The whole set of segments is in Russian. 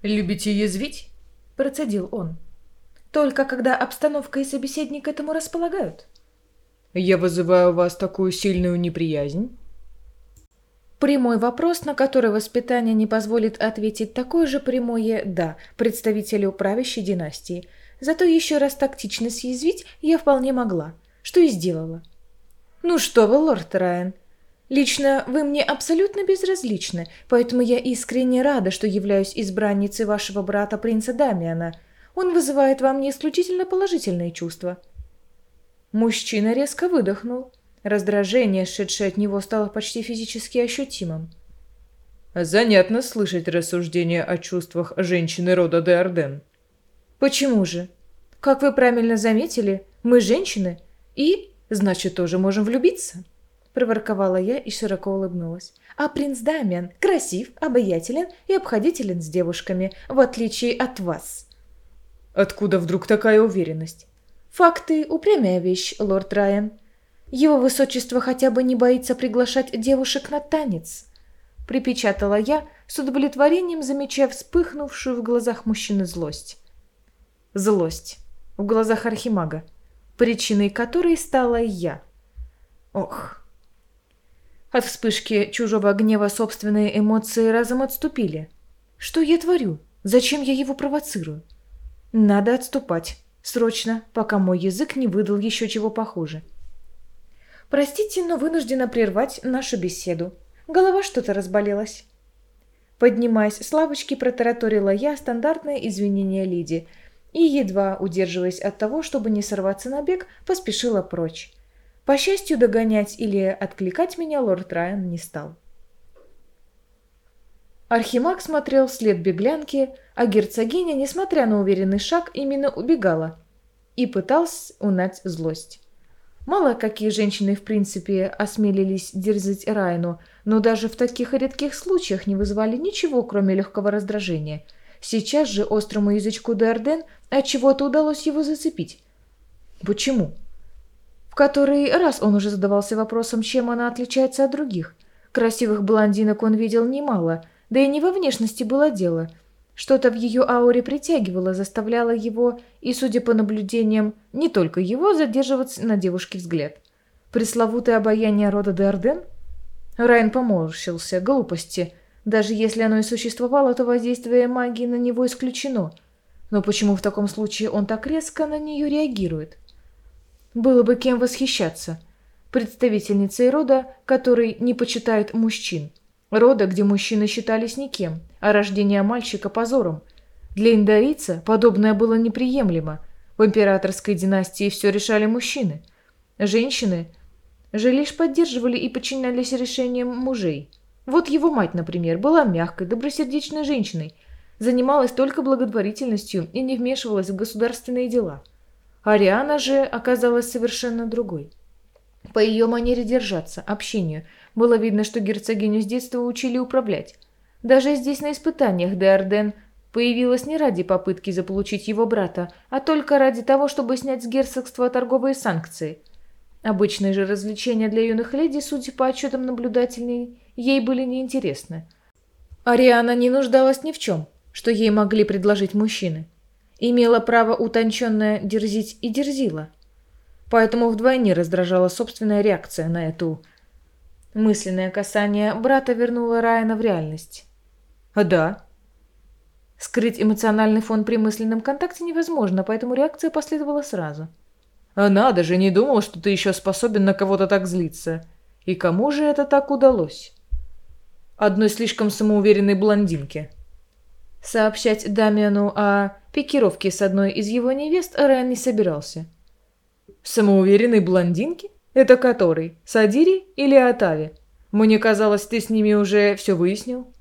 «Любите язвить?» – процедил он. «Только когда обстановка и собеседник к этому располагают». Я вызываю у вас такую сильную неприязнь? Прямой вопрос, на который воспитание не позволит ответить такое же прямое «да» представителю правящей династии. Зато еще раз тактично съязвить я вполне могла, что и сделала. «Ну что вы, лорд Райан, лично вы мне абсолютно безразличны, поэтому я искренне рада, что являюсь избранницей вашего брата принца Дамиана. Он вызывает во мне исключительно положительные чувства». Мужчина резко выдохнул. Раздражение, шедшее от него, стало почти физически ощутимым. Занятно слышать рассуждения о чувствах женщины рода де Арден. «Почему же? Как вы правильно заметили, мы женщины и, значит, тоже можем влюбиться», – проворковала я и широко улыбнулась. «А принц Дамиан красив, обаятелен и обходителен с девушками, в отличие от вас». Откуда вдруг такая уверенность? «Факты – упрямая вещь, лорд Райан. Его высочество хотя бы не боится приглашать девушек на танец», – припечатала я, с удовлетворением замечая вспыхнувшую в глазах мужчины злость. Злость в глазах архимага, причиной которой стала я. Ох. От вспышки чужого гнева собственные эмоции разом отступили. Что я творю? Зачем я его провоцирую? Надо отступать. Срочно, пока мой язык не выдал еще чего похуже. Простите, но вынуждена прервать нашу беседу. Голова что-то разболелась. Поднимаясь с лавочки, протараторила я стандартное извинение Лиди и, едва удерживаясь от того, чтобы не сорваться на бег, поспешила прочь. По счастью, догонять или откликать меня лорд Райан не стал. Архимаг смотрел вслед беглянки, а герцогиня, несмотря на уверенный шаг, именно убегала и пыталась унять злость. Мало какие женщины, в принципе, осмелились дерзить Райну, но даже в таких редких случаях не вызывали ничего, кроме легкого раздражения. Сейчас же острому язычку де Арден отчего-то удалось его зацепить. Почему? В который раз он уже задавался вопросом, чем она отличается от других. Красивых блондинок он видел немало, да и не во внешности было дело. Что-то в ее ауре притягивало, заставляло его, и, судя по наблюдениям, не только его, задерживаться на девушке взгляд. Пресловутое обаяние рода де Арден? Райан поморщился. Глупости. Даже если оно и существовало, то воздействие магии на него исключено. Но почему в таком случае он так резко на нее реагирует? Было бы кем восхищаться. Представительницей рода, который не почитает мужчин. Рода, где мужчины считались никем, а рождение мальчика позором. Для индорийца подобное было неприемлемо. В императорской династии все решали мужчины. Женщины же лишь поддерживали и подчинялись решениям мужей. Вот его мать, например, была мягкой, добросердечной женщиной, занималась только благотворительностью и не вмешивалась в государственные дела. Ариана же оказалась совершенно другой. По ее манере держаться, общению, было видно, что герцогиню с детства учили управлять. Даже здесь, на испытаниях, де Арден появилась не ради попытки заполучить его брата, а только ради того, чтобы снять с герцогства торговые санкции. Обычные же развлечения для юных леди, судя по отчетам наблюдательной, ей были неинтересны. Ариана не нуждалась ни в чем, что ей могли предложить мужчины. Имела право утонченно дерзить и дерзила. Поэтому вдвойне раздражала собственная реакция на эту... Мысленное касание брата вернуло Райана в реальность. А да. Скрыть эмоциональный фон при мысленном контакте невозможно, поэтому реакция последовала сразу. А надо же, не думал, что ты еще способен на кого-то так злиться. И кому же это так удалось? Одной слишком самоуверенной блондинке. Сообщать Дамиану о пикировке с одной из его невест Райан не собирался. Самоуверенной блондинке? Это который? Садири или Атави? Мне казалось, ты с ними уже все выяснил.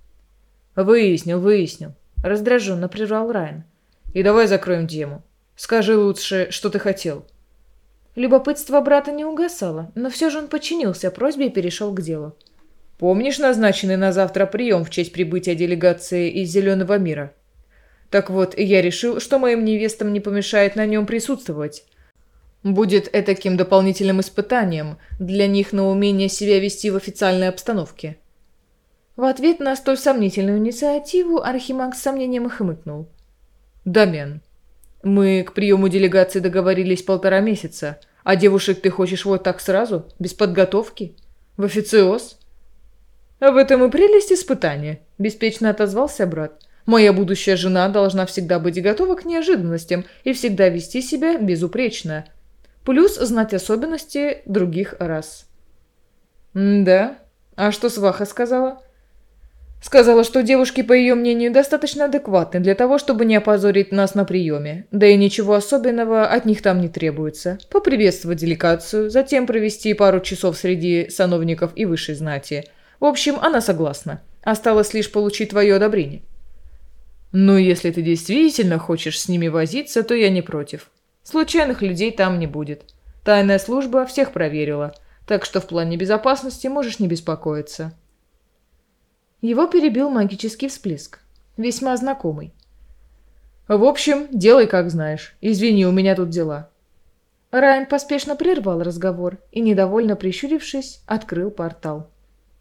Выяснил. Раздраженно прервал Райан. И давай закроем тему. Скажи лучше, что ты хотел. Любопытство брата не угасало, но все же он подчинился просьбе и перешел к делу. Помнишь назначенный на завтра прием в честь прибытия делегации из Зеленого мира? Так вот, я решил, что моим невестам не помешает на нем присутствовать. Будет этаким дополнительным испытанием для них на умение себя вести в официальной обстановке. В ответ на столь сомнительную инициативу Архимаг с сомнением хмыкнул. «Домен, мы к приему делегации договорились 1,5 месяца, а девушек ты хочешь вот так сразу, без подготовки? В официоз?» «А в этом и прелесть испытания», – беспечно отозвался брат. «Моя будущая жена должна всегда быть готова к неожиданностям и всегда вести себя безупречно. Плюс знать особенности других рас». «Да? А что сваха сказала?» «Сказала, что девушки, по ее мнению, достаточно адекватны для того, чтобы не опозорить нас на приеме. Да и ничего особенного от них там не требуется. Поприветствовать делегацию, затем провести пару часов среди сановников и высшей знати. В общем, она согласна. Осталось лишь получить твое одобрение». «Ну, если ты действительно хочешь с ними возиться, то я не против. Случайных людей там не будет. Тайная служба всех проверила, так что в плане безопасности можешь не беспокоиться». Его перебил магический всплеск, весьма знакомый. «В общем, делай как знаешь. Извини, у меня тут дела». Райан поспешно прервал разговор и, недовольно прищурившись, открыл портал.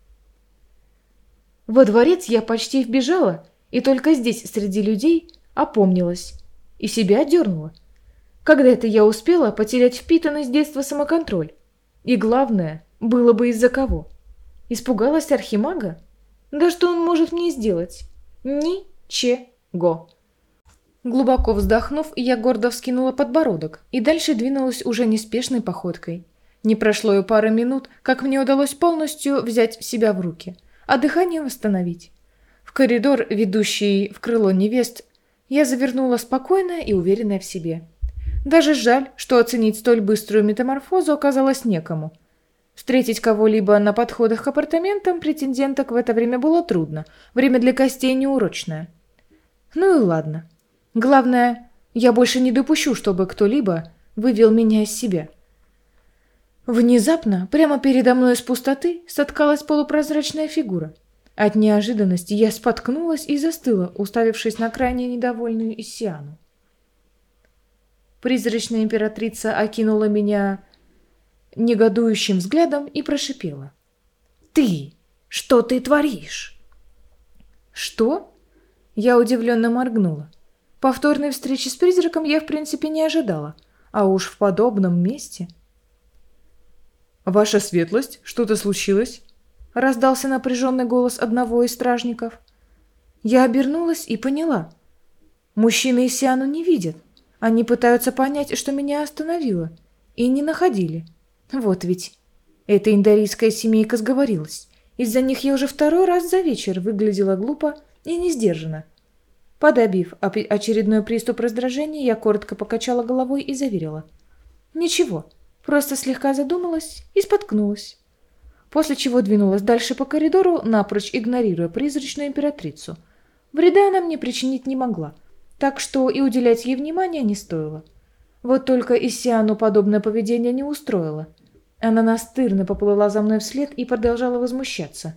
Во дворец я почти вбежала, и только здесь, среди людей, опомнилась и себя дернула. Когда это я успела потерять впитанный с детства самоконтроль? И главное, было бы из-за кого? Испугалась архимага? Да что он может мне сделать? Ничего. Глубоко вздохнув, я гордо вскинула подбородок и дальше двинулась уже неспешной походкой. Не прошло и пары минут, как мне удалось полностью взять себя в руки, а дыхание восстановить. В коридор, ведущий в крыло невест, я завернула спокойная и уверенная в себе. Даже жаль, что оценить столь быструю метаморфозу оказалось некому. Встретить кого-либо на подходах к апартаментам претенденток в это время было трудно, время для гостей неурочное. Ну и ладно. Главное, я больше не допущу, чтобы кто-либо вывел меня из себя. Внезапно, прямо передо мной из пустоты, соткалась полупрозрачная фигура. От неожиданности я споткнулась и застыла, уставившись на крайне недовольную Иссиану. Призрачная императрица окинула меня негодующим взглядом и прошипела. «Ты! Что ты творишь?» «Что?» Я удивленно моргнула. Повторной встречи с призраком я в принципе не ожидала, а уж в подобном месте. «Ваша светлость, что-то случилось?» — раздался напряженный голос одного из стражников. Я обернулась и поняла. Мужчины Иссиану не видят. Они пытаются понять, что меня остановило, и не находили. Вот ведь. Эта индарийская семейка сговорилась. Из-за них я уже второй раз за вечер выглядела глупо и несдержанно. Подавив очередной приступ раздражения, я коротко покачала головой и заверила. Ничего, просто слегка задумалась и споткнулась. После чего двинулась дальше по коридору, напрочь игнорируя призрачную императрицу. Вреда она мне причинить не могла, так что и уделять ей внимания не стоило. Вот только Иссиану подобное поведение не устроило. Она настырно поплыла за мной вслед и продолжала возмущаться.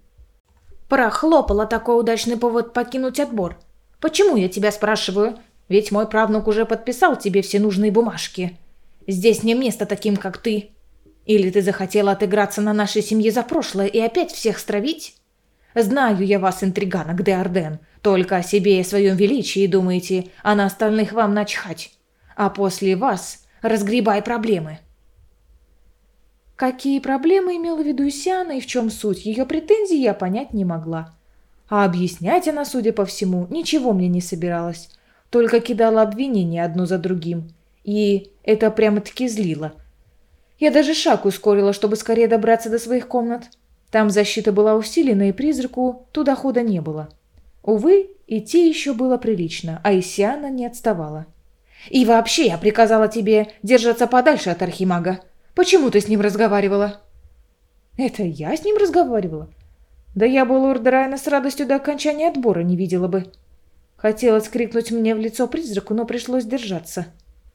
«Прохлопала такой удачный повод покинуть отбор. Почему, я тебя спрашиваю? Ведь мой правнук уже подписал тебе все нужные бумажки. Здесь не место таким, как ты. Или ты захотела отыграться на нашей семье за прошлое и опять всех стравить? Знаю я вас, интриганок де Арден, только о себе и своем величии думаете, а на остальных вам начхать. А после вас разгребай проблемы». Какие проблемы имела в виду Иссиана и в чем суть ее претензий, я понять не могла. А объяснять она, судя по всему, ничего мне не собиралась, только кидала обвинения одно за другим. И это прямо-таки злило. Я даже шаг ускорила, чтобы скорее добраться до своих комнат. Там защита была усилена, и призраку туда хода не было. Увы, идти еще было прилично, а Иссиана не отставала. «И вообще я приказала тебе держаться подальше от архимага. Почему ты с ним разговаривала?» «Это я с ним разговаривала? Да я бы лорда Райана с радостью до окончания отбора не видела бы». Хотелось крикнуть мне в лицо призраку, но пришлось держаться.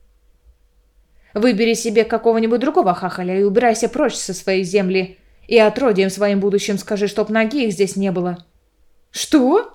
«Выбери себе какого-нибудь другого хахаля и убирайся прочь со своей земли. И отродьям своим будущим скажи, чтоб ноги их здесь не было». «Что?»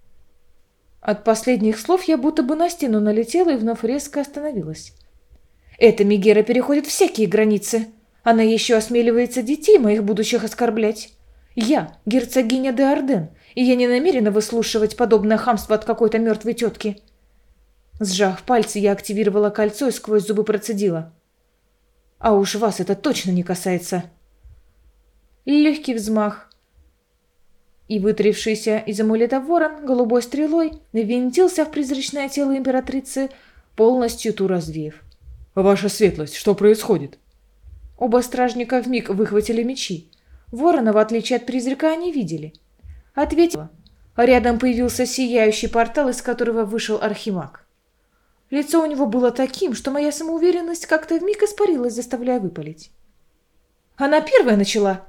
От последних слов я будто бы на стену налетела и вновь резко остановилась. «Эта Мегера переходит всякие границы. Она еще осмеливается детей моих будущих оскорблять. Я герцогиня де Арден, и я не намерена выслушивать подобное хамство от какой-то мертвой тетки. Сжав пальцы, я активировала кольцо и сквозь зубы процедила. А уж вас это точно не касается. Легкий взмах, и вытарившийся из амулета ворон голубой стрелой ввинтился в призрачное тело императрицы, полностью ту развеяв. «Ваша светлость, что происходит?» Оба стражника вмиг выхватили мечи. Ворона, в отличие от призрака, они видели. Ответила. Рядом появился сияющий портал, из которого вышел архимаг. Лицо у него было таким, что моя самоуверенность как-то вмиг испарилась, заставляя выпалить. Она первая начала.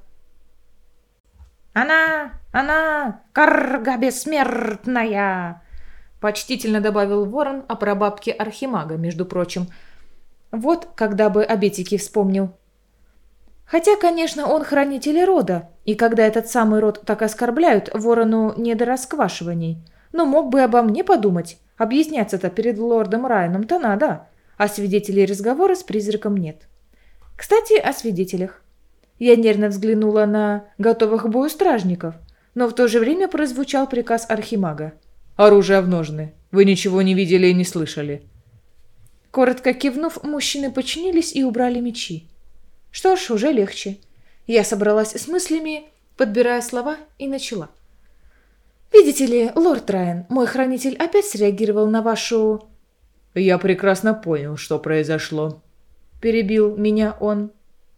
Она, карга бессмертная!» Почтительно добавил ворон о прабабке архимага, между прочим. Вот когда бы о Бетике вспомнил. Хотя, конечно, он хранитель рода, и когда этот самый род так оскорбляют, ворону не до расквашиваний. Но мог бы обо мне подумать. Объясняться-то перед лордом Райаном-то надо, а свидетелей разговора с призраком нет. Кстати, о свидетелях. Я нервно взглянула на готовых к бою стражников, но в то же время прозвучал приказ архимага. «Оружие в ножны. Вы ничего не видели и не слышали». Коротко кивнув, мужчины подчинились и убрали мечи. Что ж, уже легче. Я собралась с мыслями, подбирая слова, и начала. «Видите ли, лорд Райан, мой хранитель опять среагировал на вашу...» «Я прекрасно понял, что произошло», — перебил меня он.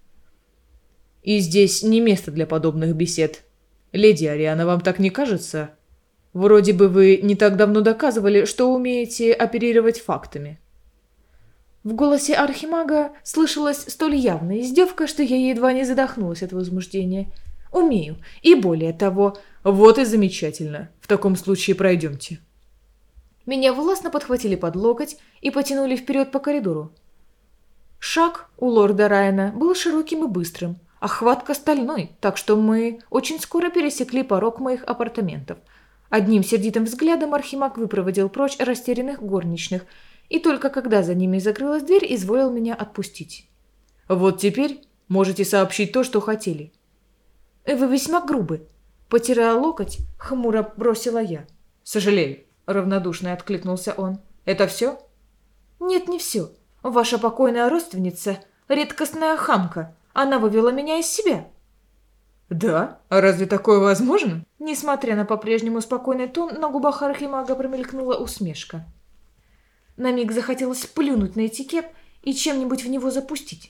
«И здесь не место для подобных бесед. Леди Ариана, вам так не кажется? Вроде бы вы не так давно доказывали, что умеете оперировать фактами». В голосе архимага слышалась столь явная издевка, что я едва не задохнулась от возмущения. «Умею. И более того...» «Вот и замечательно. В таком случае пройдемте». Меня властно подхватили под локоть и потянули вперед по коридору. Шаг у лорда Райана был широким и быстрым, а хватка стальной, так что мы очень скоро пересекли порог моих апартаментов. Одним сердитым взглядом архимаг выпроводил прочь растерянных горничных, и только когда за ними закрылась дверь, изволил меня отпустить. «Вот теперь можете сообщить то, что хотели». «Вы весьма грубы», — потирая локоть, хмуро бросила я. «Сожалею», — равнодушно откликнулся он. «Это все?» «Нет, не все. Ваша покойная родственница — редкостная хамка. Она вывела меня из себя». «Да? А разве такое возможно?» Несмотря на по-прежнему спокойный тон, на губах архимага промелькнула усмешка. На миг захотелось плюнуть на этикет и чем-нибудь в него запустить.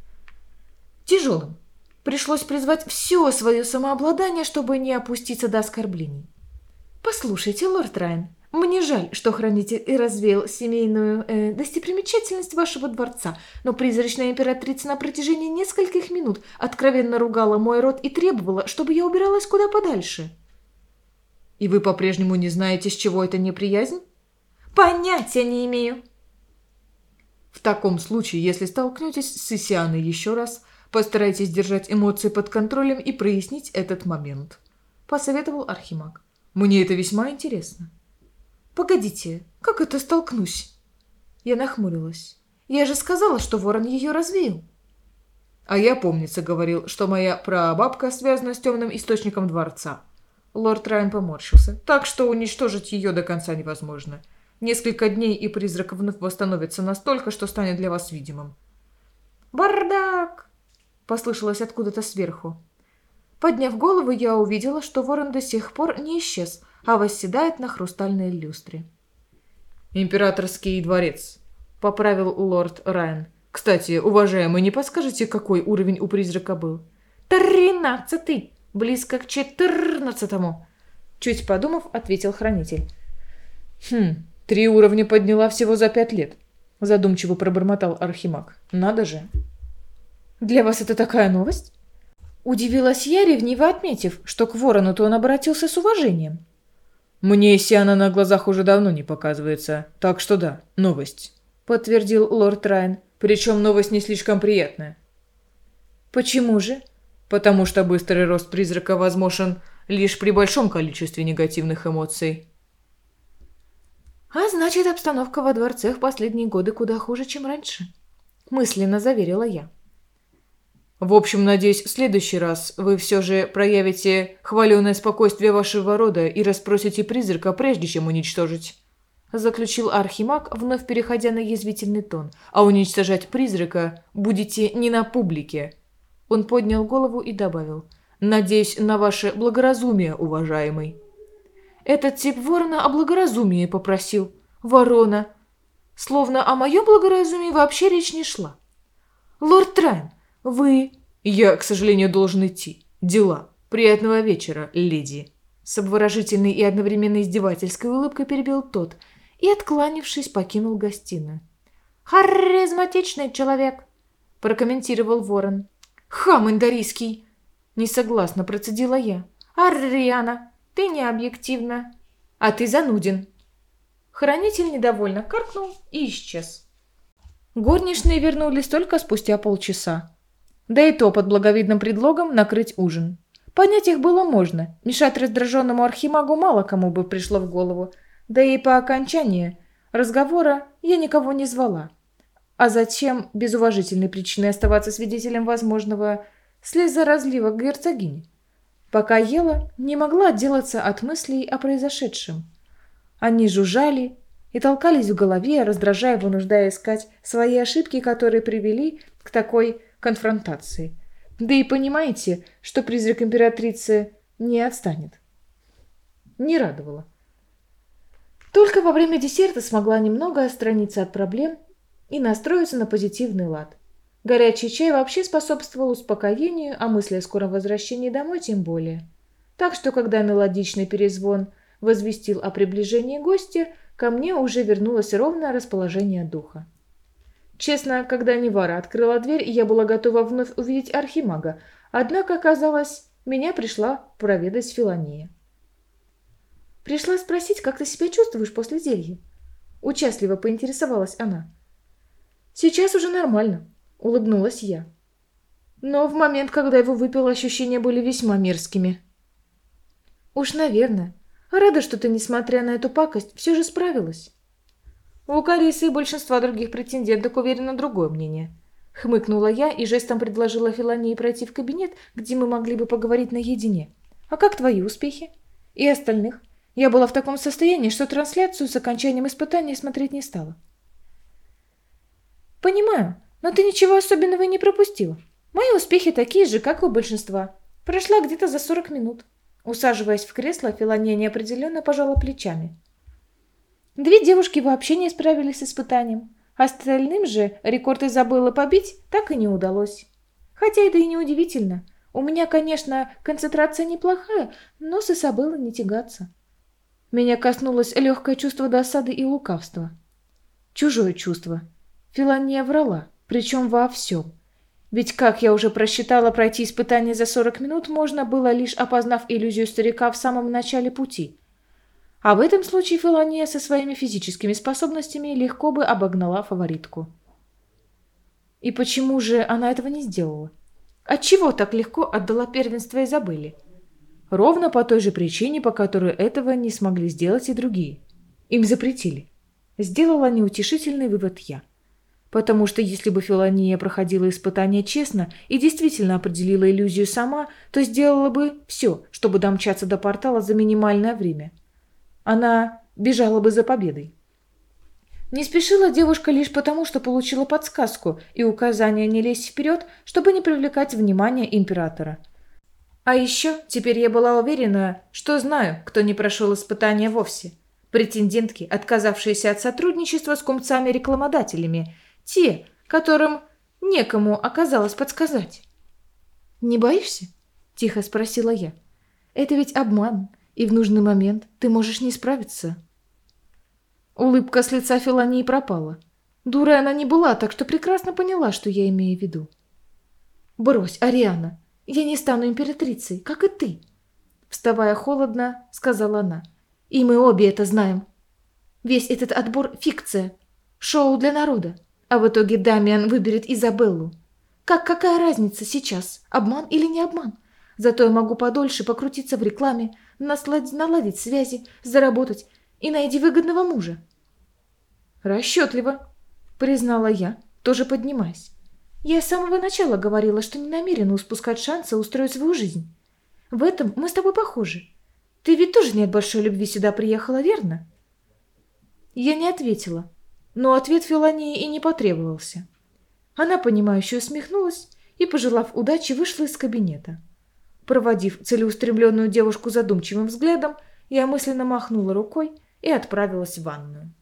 Тяжелым. Пришлось призвать все свое самообладание, чтобы не опуститься до оскорблений. «Послушайте, лорд Райан, мне жаль, что хранитель и развеял семейную достопримечательность вашего дворца, но призрачная императрица на протяжении нескольких минут откровенно ругала мой род и требовала, чтобы я убиралась куда подальше». «И вы по-прежнему не знаете, с чего это неприязнь?» «Понятия не имею». «В таком случае, если столкнетесь с Исианой еще раз, постарайтесь держать эмоции под контролем и прояснить этот момент», — посоветовал архимаг. «Мне это весьма интересно». «Погодите, как это столкнусь?» Я нахмурилась. «Я же сказала, что ворон ее развеял». «А я, помнится, говорил, что моя прабабка связана с темным источником дворца». Лорд Райан поморщился. «Так что уничтожить ее до конца невозможно. Несколько дней, и призрак вновь восстановится настолько, что станет для вас видимым». «Бардак!» — послышалось откуда-то сверху. Подняв голову, я увидела, что ворон до сих пор не исчез, а восседает на хрустальной люстре. «Императорский дворец», — поправил лорд Райан. «Кстати, уважаемый, не подскажете, какой уровень у призрака был?» 13-й, близко к 14-му», — чуть подумав, ответил хранитель. 3 уровня подняла всего за 5 лет», — задумчиво пробормотал архимаг. «Надо же». «Для вас это такая новость?» Удивилась я, ревниво отметив, что к ворону-то он обратился с уважением. «Мне Сиана на глазах уже давно не показывается, так что да, новость», — подтвердил лорд Райан. «Причем новость не слишком приятная». «Почему же?» «Потому что быстрый рост призрака возможен лишь при большом количестве негативных эмоций». «А значит, обстановка во дворце в последние годы куда хуже, чем раньше», — мысленно заверила я. В общем, надеюсь, в следующий раз вы все же проявите хваленое спокойствие вашего рода и расспросите призрака, прежде чем уничтожить. Заключил архимаг, вновь переходя на язвительный тон. А уничтожать призрака будете не на публике. Он поднял голову и добавил. Надеюсь на ваше благоразумие, уважаемый. Этот тип ворона о благоразумии попросил. Ворона. Словно о моем благоразумии вообще речь не шла. Лорд Трайн, вы... Я, к сожалению, должен идти. Дела. Приятного вечера, леди. С обворожительной и одновременно издевательской улыбкой перебил тот и, откланившись, покинул гостиную. «Харизматичный человек», – прокомментировал ворон. «Хам индарийский», – несогласно процедила я. «Ариана, ты не объективна, а ты зануден». Хранитель недовольно каркнул и исчез. Горничные вернулись только спустя полчаса. Да и то под благовидным предлогом накрыть ужин. Понять их было можно, мешать раздраженному архимагу мало кому бы пришло в голову, да и по окончании разговора я никого не звала. А зачем без уважительной причины оставаться свидетелем возможного слезоразлива герцогини? Пока ела, не могла отделаться от мыслей о произошедшем. Они жужжали и толкались в голове, раздражая, вынуждая искать свои ошибки, которые привели к такой конфронтации. Да и понимаете, что призрак императрицы не отстанет. Не радовало. Только во время десерта смогла немного отстраниться от проблем и настроиться на позитивный лад. Горячий чай вообще способствовал успокоению, а мысли о скором возвращении домой тем более. Так что, когда мелодичный перезвон возвестил о приближении гостя, ко мне уже вернулось ровное расположение духа. Честно, когда Невара открыла дверь, я была готова вновь увидеть архимага, однако, оказалось, меня пришла проведать Филания. «Пришла спросить, как ты себя чувствуешь после зелья?» Участливо поинтересовалась она. «Сейчас уже нормально», — улыбнулась я. Но в момент, когда его выпила, ощущения были весьма мерзкими. «Уж, наверное. Рада, что ты, несмотря на эту пакость, все же справилась». «У Карисы и большинства других претенденток уверено другое мнение», — хмыкнула я и жестом предложила Филании пройти в кабинет, где мы могли бы поговорить наедине. «А как твои успехи? И остальных?» Я была в таком состоянии, что трансляцию с окончанием испытания смотреть не стала. «Понимаю, но ты ничего особенного не пропустила. Мои успехи такие же, как у большинства. Прошла где-то за 40 минут». Усаживаясь в кресло, Филания неопределенно пожала плечами. 2 девушки вообще не справились с испытанием. Остальным же рекорд Изабеллы побить так и не удалось. Хотя это и не удивительно. У меня, конечно, концентрация неплохая, но с Изабеллой не тягаться. Меня коснулось легкое чувство досады и лукавства. Чужое чувство. Филания врала, причем во всем. Ведь, как я уже просчитала, пройти испытание за 40 минут можно было, лишь опознав иллюзию старика в самом начале пути. А в этом случае Филания со своими физическими способностями легко бы обогнала фаворитку. И почему же она этого не сделала? Отчего так легко отдала первенство Изабелле? Ровно по той же причине, по которой этого не смогли сделать и другие. Им запретили. Сделала неутешительный вывод я. Потому что если бы Филания проходила испытание честно и действительно определила иллюзию сама, то сделала бы все, чтобы домчаться до портала за минимальное время. Она бежала бы за победой. Не спешила девушка лишь потому, что получила подсказку и указание не лезть вперед, чтобы не привлекать внимание императора. А еще теперь я была уверена, что знаю, кто не прошел испытания вовсе. Претендентки, отказавшиеся от сотрудничества с купцами-рекламодателями, те, которым некому оказалось подсказать. «Не боишься?» – тихо спросила я. «Это ведь обман, и в нужный момент ты можешь не справиться». Улыбка с лица Филании пропала. Дурой она не была, так что прекрасно поняла, что я имею в виду. «Брось, Ариана, я не стану императрицей, как и ты», – вставая холодно, сказала она. «И мы обе это знаем. Весь этот отбор – фикция, шоу для народа. А в итоге Дамиан выберет Изабеллу. Какая разница сейчас, обман или не обман? Зато я могу подольше покрутиться в рекламе, наладить связи, заработать и найти выгодного мужа». «Расчетливо», — признала я, тоже поднимаясь. Я с самого начала говорила, что не намерена упускать шанса устроить свою жизнь. В этом мы с тобой похожи. Ты ведь тоже не от большой любви сюда приехала, верно?» Я не ответила, но ответ Фелании и не потребовался. Она, понимающе усмехнулась и, пожелав удачи, вышла из кабинета. Проводив целеустремленную девушку задумчивым взглядом, я мысленно махнула рукой и отправилась в ванную.